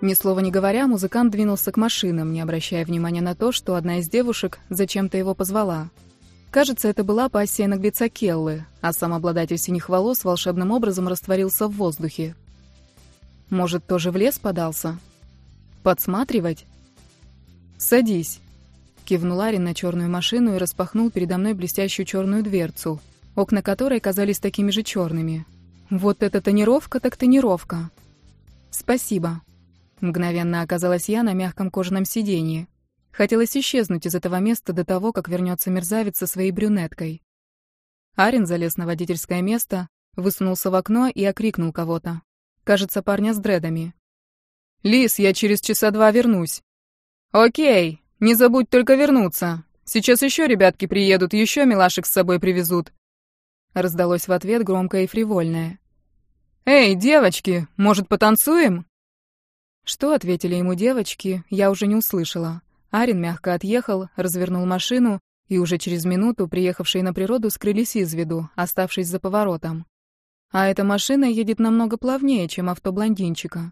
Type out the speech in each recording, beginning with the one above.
Ни слова не говоря, музыкант двинулся к машинам, не обращая внимания на то, что одна из девушек зачем-то его позвала. Кажется, это была пассия наглеца Келлы, а сам обладатель синих волос волшебным образом растворился в воздухе. Может, тоже в лес подался? Подсматривать? «Садись», — кивнул Арин на черную машину и распахнул передо мной блестящую черную дверцу, окна которой казались такими же черными. Вот это тонировка так тонировка. «Спасибо». Мгновенно оказалась я на мягком кожаном сиденье. Хотелось исчезнуть из этого места до того, как вернется мерзавец со своей брюнеткой. Арин залез на водительское место, высунулся в окно и окрикнул кого-то. Кажется, парня с дредами. «Лис, я через часа 2 вернусь». «Окей, не забудь только вернуться. Сейчас еще ребятки приедут, еще милашек с собой привезут». Раздалось в ответ громкое и фривольное. «Эй, девочки, может, потанцуем?» Что ответили ему девочки, я уже не услышала. Арин мягко отъехал, развернул машину, и уже через минуту приехавшие на природу скрылись из виду, оставшись за поворотом. А эта машина едет намного плавнее, чем авто блондинчика.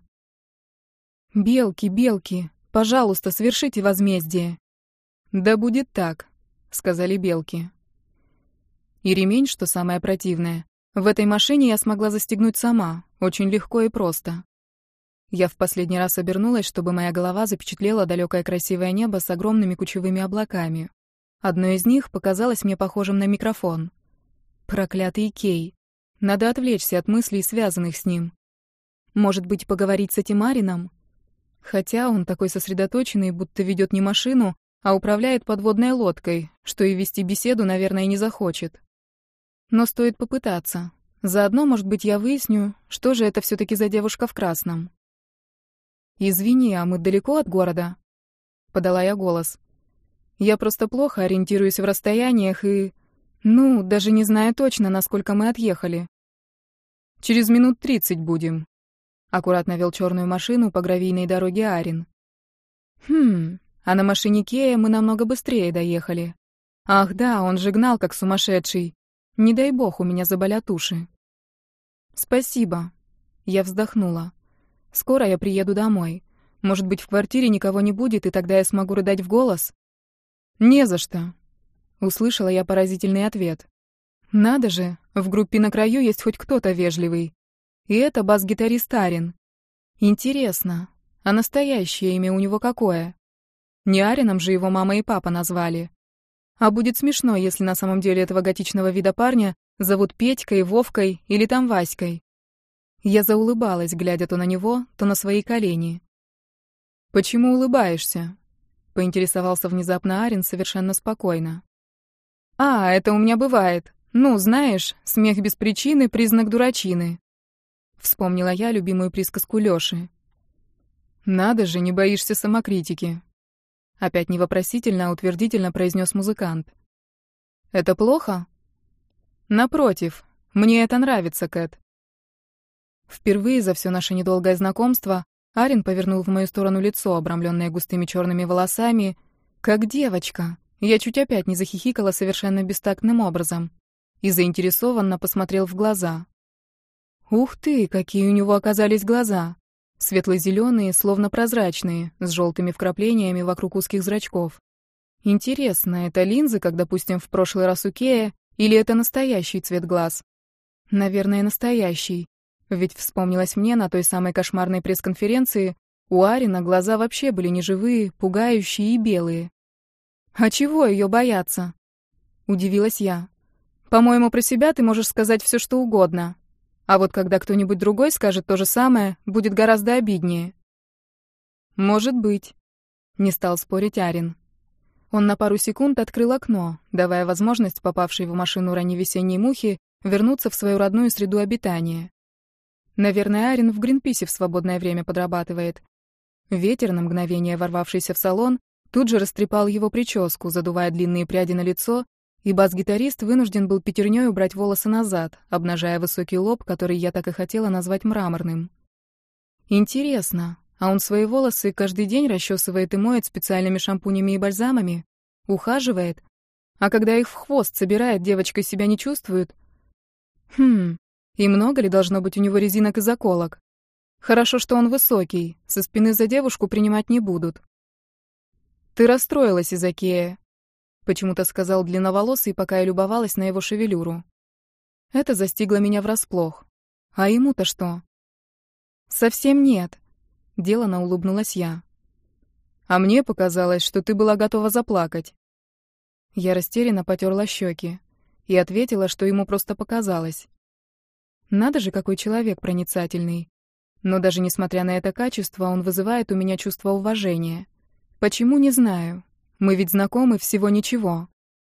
«Белки, белки, пожалуйста, свершите возмездие». «Да будет так», — сказали белки. И ремень, что самое противное, в этой машине я смогла застегнуть сама, очень легко и просто. Я в последний раз обернулась, чтобы моя голова запечатлела далекое красивое небо с огромными кучевыми облаками. Одно из них показалось мне похожим на микрофон. Проклятый Кей. Надо отвлечься от мыслей, связанных с ним. Может быть, поговорить с этим Арином? Хотя он такой сосредоточенный, будто ведет не машину, а управляет подводной лодкой, что и вести беседу, наверное, не захочет. Но стоит попытаться. Заодно, может быть, я выясню, что же это все-таки за девушка в красном. «Извини, а мы далеко от города?» — подала я голос. «Я просто плохо ориентируюсь в расстояниях и... даже не знаю точно, насколько мы отъехали». «Через минут 30 будем», — аккуратно вел черную машину по гравийной дороге Арин. А на машине Кея мы намного быстрее доехали. Ах да, он же гнал как сумасшедший. Не дай бог, у меня заболят уши. «Спасибо». Я вздохнула. «Скоро я приеду домой. Может быть, в квартире никого не будет, и тогда я смогу рыдать в голос?» «Не за что», — услышала я поразительный ответ. «Надо же, в группе на краю есть хоть кто-то вежливый. И это бас-гитарист Арин. Интересно, а настоящее имя у него какое? Не Арином же его мама и папа назвали. А будет смешно, если на самом деле этого готичного вида парня зовут Петькой, Вовкой или там Васькой». Я заулыбалась, глядя то на него, то на свои колени. «Почему улыбаешься?» — поинтересовался внезапно Арин совершенно спокойно. «А, это у меня бывает. Знаешь, смех без причины — признак дурачины». Вспомнила я любимую присказку Лёши. «Надо же, не боишься самокритики». Опять не вопросительно, а утвердительно произнес музыкант. «Это плохо?» «Напротив, мне это нравится, Кэт». Впервые за все наше недолгое знакомство Арин повернул в мою сторону лицо, обрамленное густыми черными волосами, как девочка. Я чуть опять не захихикала совершенно бестактным образом и заинтересованно посмотрел в глаза. Ух ты, какие у него оказались глаза! Светло-зеленые, словно прозрачные, с желтыми вкраплениями вокруг узких зрачков. Интересно, это линзы, как, допустим, в прошлый раз у Кея, или это настоящий цвет глаз? Наверное, настоящий. Ведь вспомнилось мне на той самой кошмарной пресс-конференции, у Арина глаза вообще были неживые, пугающие и белые. «А чего ее бояться?» — удивилась я. «По-моему, про себя ты можешь сказать все, что угодно. А вот когда кто-нибудь другой скажет то же самое, будет гораздо обиднее». «Может быть», — не стал спорить Арин. Он на пару секунд открыл окно, давая возможность попавшей в машину ранневесенней мухе вернуться в свою родную среду обитания. Наверное, Арин в Гринписе в свободное время подрабатывает. Ветер, на мгновение ворвавшийся в салон, тут же растрепал его прическу, задувая длинные пряди на лицо, и бас-гитарист вынужден был пятерней убрать волосы назад, обнажая высокий лоб, который я так и хотела назвать мраморным. Интересно, а он свои волосы каждый день расчесывает и моет специальными шампунями и бальзамами? Ухаживает? А когда их в хвост собирает, девочка себя не чувствует? И много ли должно быть у него резинок и заколок? Хорошо, что он высокий, со спины за девушку принимать не будут. «Ты расстроилась из-за Кея», — почему-то сказал длинноволосый, пока я любовалась на его шевелюру. Это застигло меня врасплох. А ему-то что? «Совсем нет», — делано улыбнулась я. «А мне показалось, что ты была готова заплакать». Я растерянно потёрла щеки и ответила, что ему просто показалось. Надо же, какой человек проницательный. Но даже несмотря на это качество, он вызывает у меня чувство уважения. Почему, не знаю. Мы ведь знакомы всего ничего.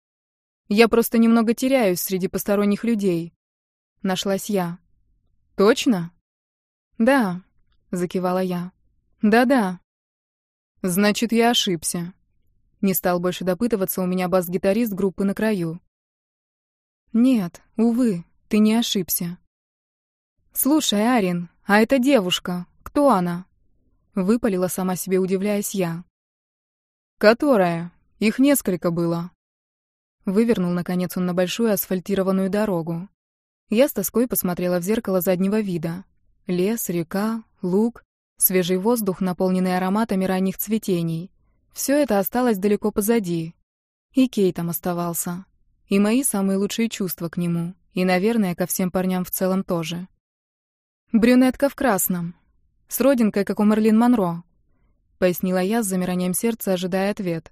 Я просто немного теряюсь среди посторонних людей. Нашлась я. Точно? Да, закивала я. Да-да. Значит, я ошибся. Не стал больше допытываться у меня бас-гитарист группы «На краю». Нет, увы, ты не ошибся. Слушай, Арин, а эта девушка, кто она? Выпалила сама себе, удивляясь я. Которая? Их несколько было. Вывернул, наконец, он на большую асфальтированную дорогу. Я с тоской посмотрела в зеркало заднего вида. Лес, река, луг, свежий воздух, наполненный ароматами ранних цветений. Все это осталось далеко позади. И Кей там оставался. И мои самые лучшие чувства к нему. И, наверное, ко всем парням в целом тоже. «Брюнетка в красном. С родинкой, как у Мерлин Монро», — пояснила я с замиранием сердца, ожидая ответ.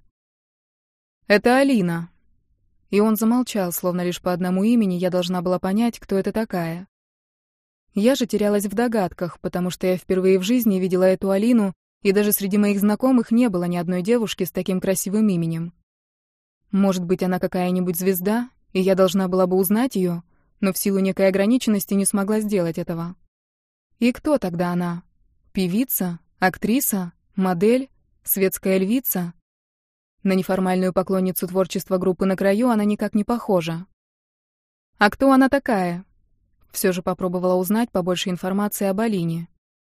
«Это Алина». И он замолчал, словно лишь по одному имени я должна была понять, кто это такая. Я же терялась в догадках, потому что я впервые в жизни видела эту Алину, и даже среди моих знакомых не было ни одной девушки с таким красивым именем. Может быть, она какая-нибудь звезда, и я должна была бы узнать ее, но в силу некой ограниченности не смогла сделать этого. И кто тогда она? Певица? Актриса? Модель? Светская львица? На неформальную поклонницу творчества группы «На краю» она никак не похожа. А кто она такая? Все же попробовала узнать побольше информации об Алине.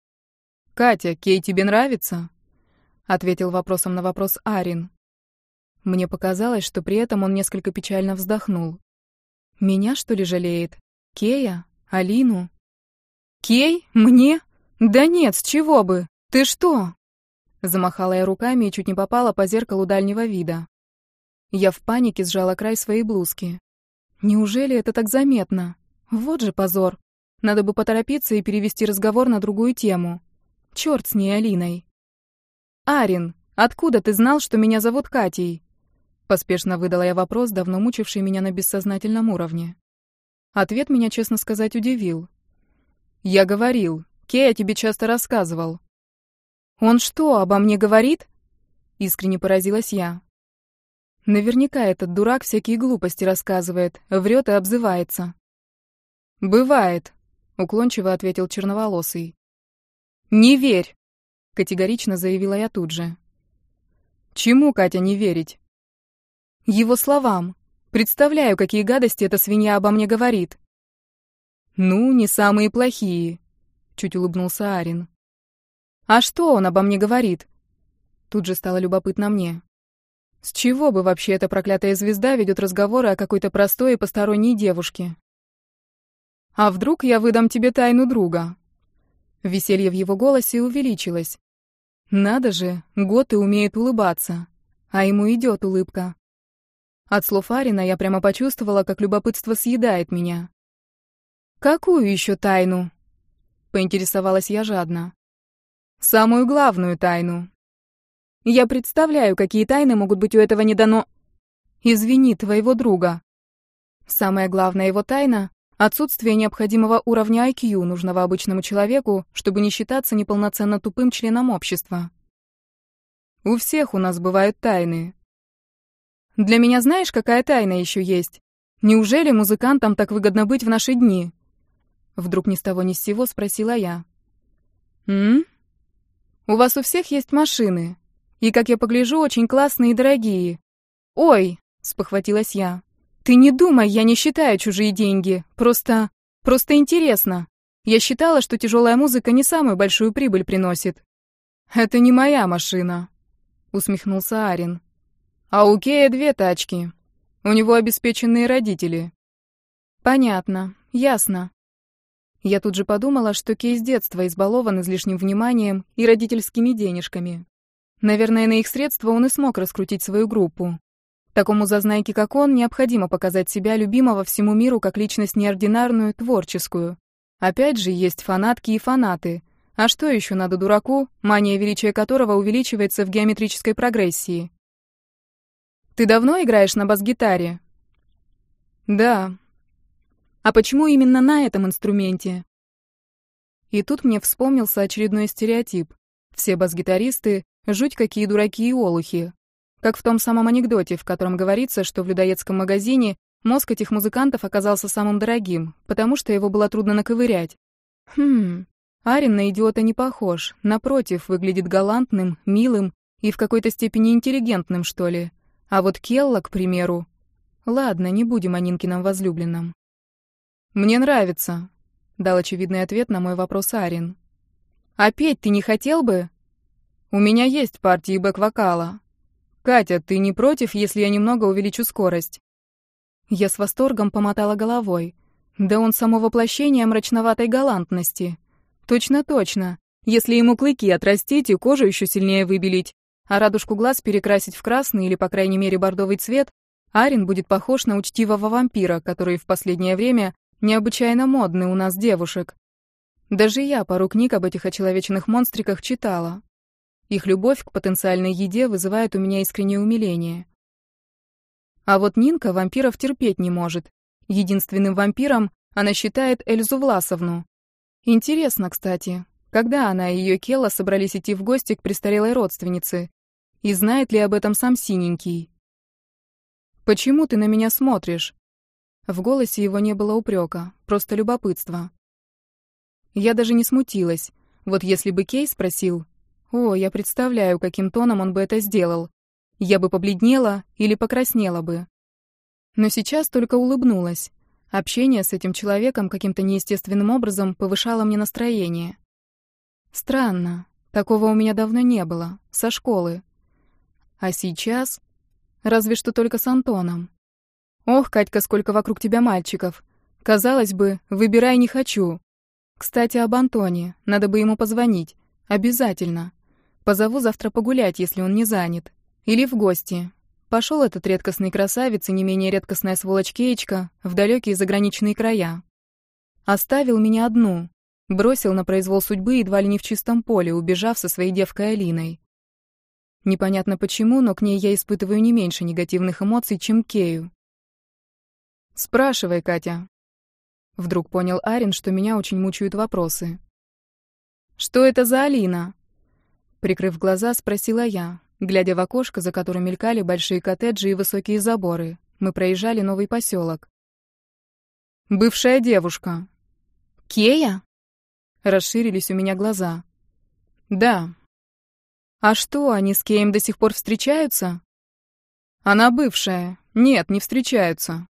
«Катя, Кей тебе нравится?» — ответил вопросом на вопрос Арин. Мне показалось, что при этом он несколько печально вздохнул. «Меня, что ли, жалеет? Кея? Алину?» «Кей? Мне? Да нет, с чего бы? Ты что?» Замахала я руками и чуть не попала по зеркалу дальнего вида. Я в панике сжала край своей блузки. Неужели это так заметно? Вот же позор. Надо бы поторопиться и перевести разговор на другую тему. Чёрт с ней, Алиной. «Арин, откуда ты знал, что меня зовут Катей?» Поспешно выдала я вопрос, давно мучивший меня на бессознательном уровне. Ответ меня, честно сказать, удивил. «Я говорил. Кей о тебе часто рассказывал». «Он что, обо мне говорит?» Искренне поразилась я. Наверняка этот дурак всякие глупости рассказывает, врет и обзывается. «Бывает», — уклончиво ответил черноволосый. «Не верь», — категорично заявила я тут же. «Чему, Катя, не верить?» «Его словам. Представляю, какие гадости эта свинья обо мне говорит». «Ну, не самые плохие», — чуть улыбнулся Арин. «А что он обо мне говорит?» Тут же стало любопытно мне. С чего бы вообще эта проклятая звезда ведет разговоры о какой-то простой и посторонней девушке? «А вдруг я выдам тебе тайну друга?» Веселье в его голосе увеличилось. Надо же, год и умеет улыбаться. А ему идет улыбка. От слов Арина я прямо почувствовала, как любопытство съедает меня. «Какую еще тайну?» Поинтересовалась я жадно. «Самую главную тайну. Я представляю, какие тайны могут быть у этого недано... Извини, твоего друга. Самая главная его тайна — отсутствие необходимого уровня IQ, нужного обычному человеку, чтобы не считаться неполноценно тупым членом общества. У всех у нас бывают тайны. Для меня знаешь, какая тайна еще есть? Неужели музыкантам так выгодно быть в наши дни?» Вдруг ни с того ни с сего спросила я. У вас у всех есть машины. И, как я погляжу, очень классные и дорогие. Ой, спохватилась я. Ты не думай, я не считаю чужие деньги. Просто интересно. Я считала, что тяжелая музыка не самую большую прибыль приносит. Это не моя машина, усмехнулся Арин. А у Кея 2 тачки. У него обеспеченные родители. Понятно, ясно. Я тут же подумала, что Кей с детства избалован излишним вниманием и родительскими денежками. Наверное, на их средства он и смог раскрутить свою группу. Такому зазнайке, как он, необходимо показать себя любимого всему миру как личность неординарную, творческую. Опять же, есть фанатки и фанаты. А что еще надо дураку, мания величия которого увеличивается в геометрической прогрессии? «Ты давно играешь на бас-гитаре?» «Да». «А почему именно на этом инструменте?» И тут мне вспомнился очередной стереотип. Все бас-гитаристы — жуть какие дураки и олухи. Как в том самом анекдоте, в котором говорится, что в людоедском магазине мозг этих музыкантов оказался самым дорогим, потому что его было трудно наковырять. Арин на идиота не похож, напротив, выглядит галантным, милым и в какой-то степени интеллигентным, что ли. А вот Келла, к примеру... Ладно, не будем о Нинкином возлюбленном. «Мне нравится», — дал очевидный ответ на мой вопрос Арин. «А петь ты не хотел бы?» «У меня есть партии бэк-вокала. Катя, ты не против, если я немного увеличу скорость?» Я с восторгом помотала головой. Да он само воплощение мрачноватой галантности. Точно. Если ему клыки отрастить и кожу еще сильнее выбелить, а радужку глаз перекрасить в красный или, по крайней мере, бордовый цвет, Арин будет похож на учтивого вампира, который в последнее время необычайно модный у нас девушек. Даже я пару книг об этих очеловеченных монстриках читала. Их любовь к потенциальной еде вызывает у меня искреннее умиление. А вот Нинка вампиров терпеть не может. Единственным вампиром она считает Эльзу Власовну. Интересно, кстати, когда она и ее Келла собрались идти в гости к престарелой родственнице? И знает ли об этом сам Синенький? «Почему ты на меня смотришь?» В голосе его не было упрека, просто любопытство. Я даже не смутилась. Вот если бы Кей спросил... я представляю, каким тоном он бы это сделал. Я бы побледнела или покраснела бы. Но сейчас только улыбнулась. Общение с этим человеком каким-то неестественным образом повышало мне настроение. Странно. Такого у меня давно не было. Со школы. А сейчас... Разве что только с Антоном. Ох, Катька, сколько вокруг тебя мальчиков. Казалось бы, выбирай не хочу. Кстати, об Антоне. Надо бы ему позвонить. Обязательно. Позову завтра погулять, если он не занят. Или в гости. Пошел этот редкостный красавец и не менее редкостная сволочь Кеечка в далекие заграничные края. Оставил меня одну. Бросил на произвол судьбы едва ли не в чистом поле, убежав со своей девкой Алиной. Непонятно почему, но к ней я испытываю не меньше негативных эмоций, чем к Кею. «Спрашивай, Катя». Вдруг понял Арин, что меня очень мучают вопросы. «Что это за Алина?» Прикрыв глаза, спросила я, глядя в окошко, за которым мелькали большие коттеджи и высокие заборы. Мы проезжали новый поселок. «Бывшая девушка». «Кея?» Расширились у меня глаза. «Да». «А что, они с Кеем до сих пор встречаются?» «Она бывшая. Нет, не встречаются».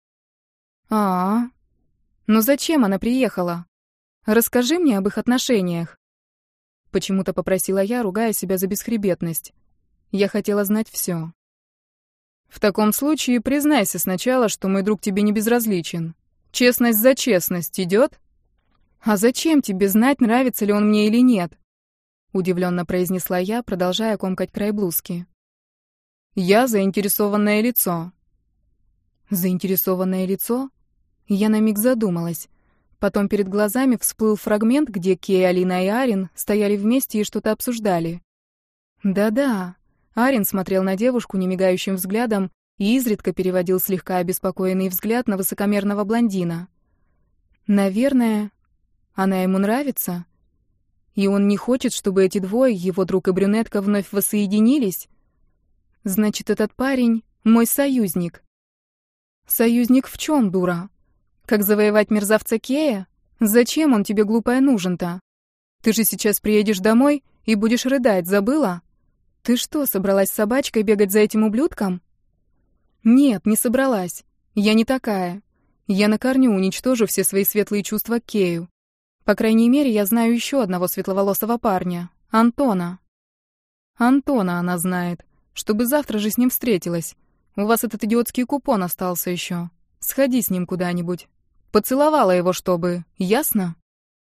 Ну зачем она приехала? Расскажи мне об их отношениях». Почему-то попросила я, ругая себя за бесхребетность. Я хотела знать все. «В таком случае признайся сначала, что мой друг тебе не безразличен. Честность за честность идет?» «А зачем тебе знать, нравится ли он мне или нет?» Удивленно произнесла я, продолжая комкать край блузки. «Я заинтересованное лицо». «Заинтересованное лицо?» Я на миг задумалась. Потом перед глазами всплыл фрагмент, где Кей, Алина и Арин стояли вместе и что-то обсуждали. Да-да, Арин смотрел на девушку немигающим взглядом и изредка переводил слегка обеспокоенный взгляд на высокомерного блондина. Наверное, она ему нравится? И он не хочет, чтобы эти двое, его друг и брюнетка, вновь воссоединились? Значит, этот парень — мой союзник. Союзник в чем, дура? Как завоевать мерзавца Кея? Зачем он тебе, глупая, нужен-то? Ты же сейчас приедешь домой и будешь рыдать, забыла? Ты что, собралась с собачкой бегать за этим ублюдком? Нет, не собралась. Я не такая. Я на корню уничтожу все свои светлые чувства к Кею. По крайней мере, я знаю еще одного светловолосого парня. Антона. Антона она знает. Чтобы завтра же с ним встретилась. У вас этот идиотский купон остался еще. Сходи с ним куда-нибудь. Поцеловала его, чтобы. Ясно?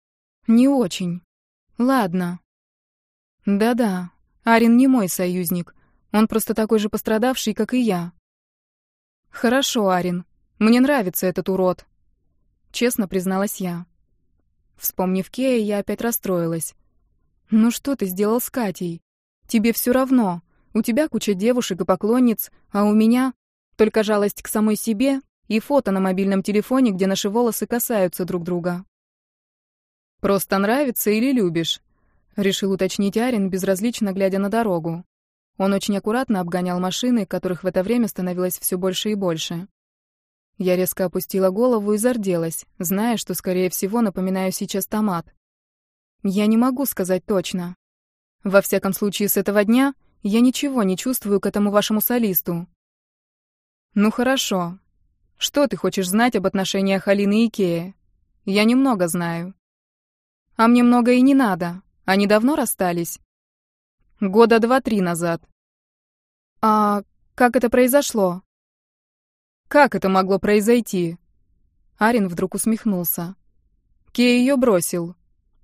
Не очень. Ладно. Да-да, Арин не мой союзник. Он просто такой же пострадавший, как и я. Хорошо, Арин. Мне нравится этот урод. Честно призналась я. Вспомнив Кея, я опять расстроилась. Ну что ты сделал с Катей? Тебе все равно. У тебя куча девушек и поклонниц, а у меня только жалость к самой себе и фото на мобильном телефоне, где наши волосы касаются друг друга. «Просто нравится или любишь?» — решил уточнить Арин, безразлично глядя на дорогу. Он очень аккуратно обгонял машины, которых в это время становилось все больше и больше. Я резко опустила голову и зарделась, зная, что, скорее всего, напоминаю сейчас томат. Я не могу сказать точно. Во всяком случае, с этого дня я ничего не чувствую к этому вашему солисту. Ну хорошо. Что ты хочешь знать об отношениях Алины и Кея? Я немного знаю. А мне много и не надо. Они давно расстались? Года 2-3 назад. А как это произошло? Как это могло произойти? Арин вдруг усмехнулся. Кей ее бросил.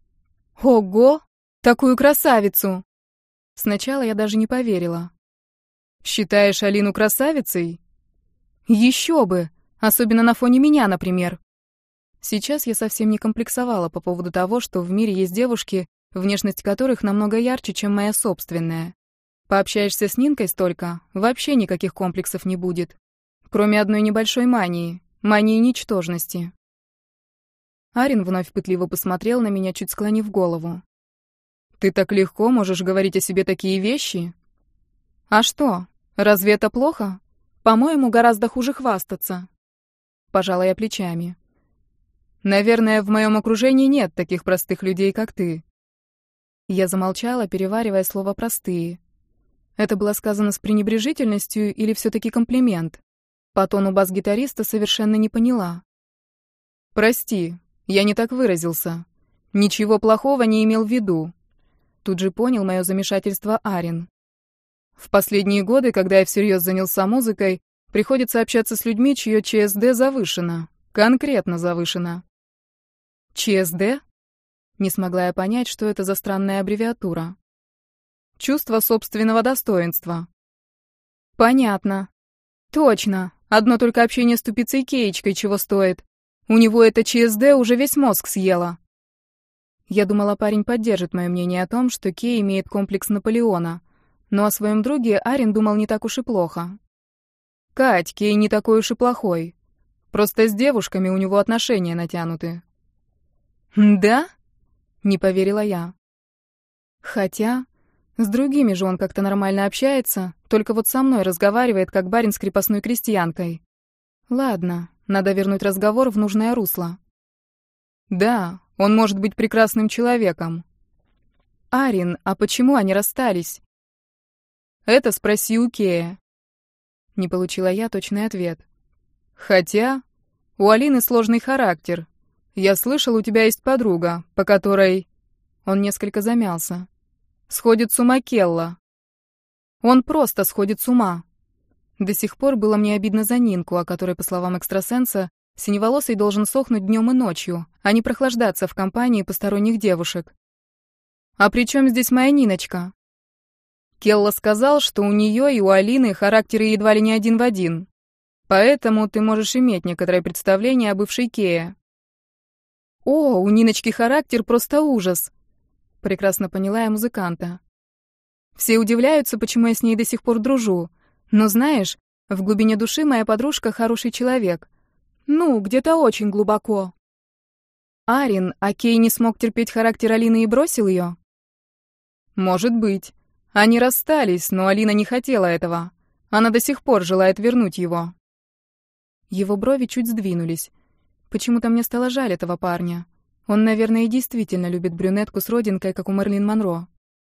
Ого! Такую красавицу! Сначала я даже не поверила. Считаешь Алину красавицей? Еще бы! Особенно на фоне меня, например. Сейчас я совсем не комплексовала по поводу того, что в мире есть девушки, внешность которых намного ярче, чем моя собственная. Пообщаешься с Нинкой столько, вообще никаких комплексов не будет. Кроме одной небольшой мании — мании ничтожности. Арин вновь пытливо посмотрел на меня, чуть склонив голову. «Ты так легко можешь говорить о себе такие вещи?» «А что, разве это плохо? По-моему, гораздо хуже хвастаться». Пожала я плечами. «Наверное, в моем окружении нет таких простых людей, как ты». Я замолчала, переваривая слово «простые». Это было сказано с пренебрежительностью или все-таки комплимент? По тону бас-гитариста совершенно не поняла. «Прости, я не так выразился. Ничего плохого не имел в виду». Тут же понял мое замешательство Арин. В последние годы, когда я всерьез занялся музыкой, приходится общаться с людьми, чье ЧСД завышено. Конкретно завышено. ЧСД? Не смогла я понять, что это за странная аббревиатура. Чувство собственного достоинства. Понятно. Точно. Одно только общение с тупицей Кеечкой чего стоит. У него это ЧСД уже весь мозг съело. Я думала, парень поддержит мое мнение о том, что Кей имеет комплекс Наполеона. Но о своем друге Арин думал не так уж и плохо. «Кать, Кей не такой уж и плохой. Просто с девушками у него отношения натянуты». «Да?» — не поверила я. Хотя, с другими же он как-то нормально общается, только вот со мной разговаривает, как барин с крепостной крестьянкой. Ладно, надо вернуть разговор в нужное русло. «Да, он может быть прекрасным человеком». «Арин, а почему они расстались?» «Это спроси у Кея». Не получила я точный ответ. «Хотя у Алины сложный характер. Я слышал, у тебя есть подруга, по которой...» Он несколько замялся. «Сходит с ума Келла». «Он просто сходит с ума». До сих пор было мне обидно за Нинку, о которой, по словам экстрасенса, синеволосый должен сохнуть днем и ночью, а не прохлаждаться в компании посторонних девушек. «А при чем здесь моя Ниночка?» Келла сказал, что у нее и у Алины характеры едва ли не один в один. Поэтому ты можешь иметь некоторое представление о бывшей Кее. «О, у Ниночки характер просто ужас!» Прекрасно поняла я музыканта. Все удивляются, почему я с ней до сих пор дружу. Но знаешь, в глубине души моя подружка хороший человек. Ну, где-то очень глубоко. Арин, а Кей не смог терпеть характер Алины и бросил ее? Может быть. Они расстались, но Алина не хотела этого. Она до сих пор желает вернуть его. Его брови чуть сдвинулись. Почему-то мне стало жаль этого парня. Он, наверное, и действительно любит брюнетку с родинкой, как у Мэрилин Монро.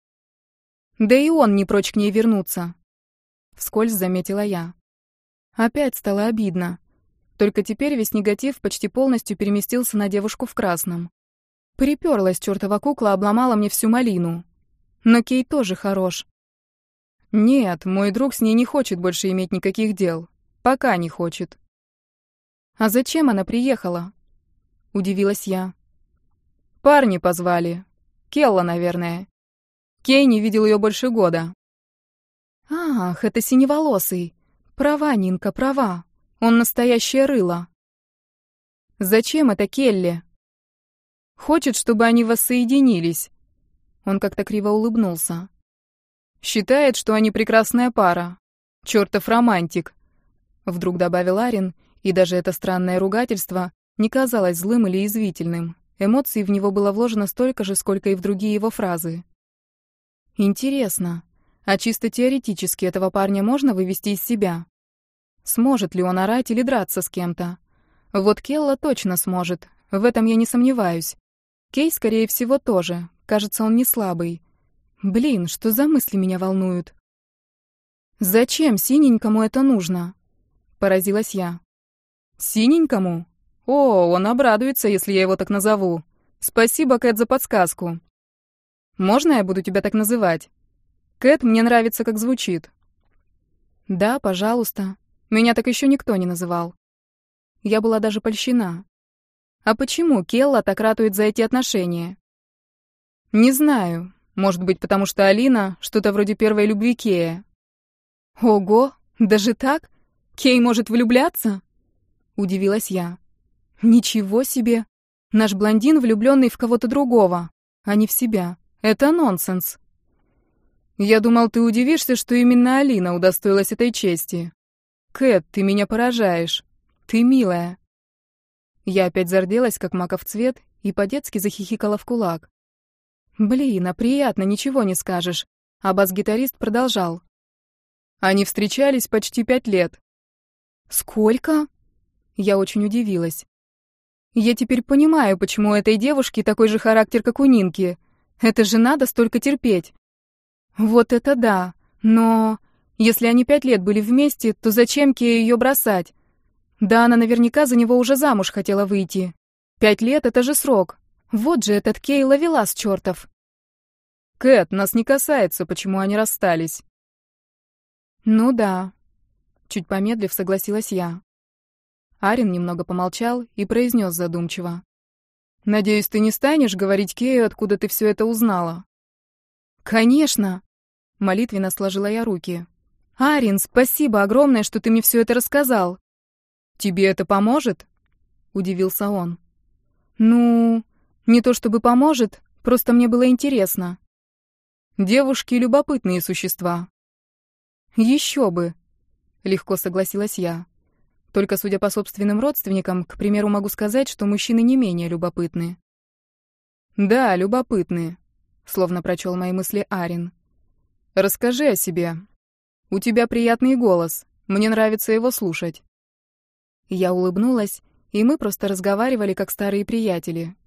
Да и он не прочь к ней вернуться. Вскользь заметила я. Опять стало обидно. Только теперь весь негатив почти полностью переместился на девушку в красном. Приперлась чертова кукла, обломала мне всю малину. Но Кей тоже хорош. Нет, мой друг с ней не хочет больше иметь никаких дел. Пока не хочет. А зачем она приехала? Удивилась я. Парни позвали. Келла, наверное. Кей не видел ее больше года. Ах, это синеволосый. Права, Нинка, права. Он настоящее рыло. Зачем это Келли? Хочет, чтобы они воссоединились. Он как-то криво улыбнулся. Считает, что они прекрасная пара. Чёртов романтик. Вдруг добавил Арин, и даже это странное ругательство не казалось злым или язвительным. Эмоций в него было вложено столько же, сколько и в другие его фразы. Интересно, а чисто теоретически этого парня можно вывести из себя? Сможет ли он орать или драться с кем-то? Вот Келла точно сможет, в этом я не сомневаюсь. Кей, скорее всего, тоже. Кажется, он не слабый. Блин, что за мысли меня волнуют? Зачем синенькому это нужно? Поразилась я. Синенькому? О, он обрадуется, если я его так назову. Спасибо, Кэт, за подсказку. Можно я буду тебя так называть? Кэт мне нравится, как звучит. Да, пожалуйста. Меня так еще никто не называл. Я была даже польщена. А почему Келла так ратует за эти отношения? Не знаю. Может быть, потому что Алина что-то вроде первой любви Кея. Ого, даже так? Кей может влюбляться? Удивилась я. Ничего себе. Наш блондин, влюбленный в кого-то другого, а не в себя. Это нонсенс. Я думал, ты удивишься, что именно Алина удостоилась этой чести. Кэт, ты меня поражаешь. Ты милая. Я опять зарделась, как маков цвет, и по-детски захихикала в кулак. Блин, а приятно, ничего не скажешь. А бас-гитарист продолжал. Они встречались почти 5 лет. Сколько? Я очень удивилась. Я теперь понимаю, почему у этой девушки такой же характер, как у Нинки. Это же надо столько терпеть. Вот это да. Но если они 5 лет были вместе, то зачем Кею ее бросать? Да она наверняка за него уже замуж хотела выйти. 5 лет — это же срок. Вот же этот Кей ловелас чертов. Кэт, нас не касается, почему они расстались. Ну да. Чуть помедлив, согласилась я. Арин немного помолчал и произнес задумчиво. Надеюсь, ты не станешь говорить Кею, откуда ты все это узнала? Конечно. Молитвенно сложила я руки. Арин, спасибо огромное, что ты мне все это рассказал. Тебе это поможет? Удивился он. Ну, не то чтобы поможет, просто мне было интересно. Девушки — любопытные существа. Еще бы, легко согласилась я. Только, судя по собственным родственникам, к примеру, могу сказать, что мужчины не менее любопытны. Да, любопытны, словно прочел мои мысли Арин. Расскажи о себе. У тебя приятный голос, мне нравится его слушать. Я улыбнулась, и мы просто разговаривали как старые приятели.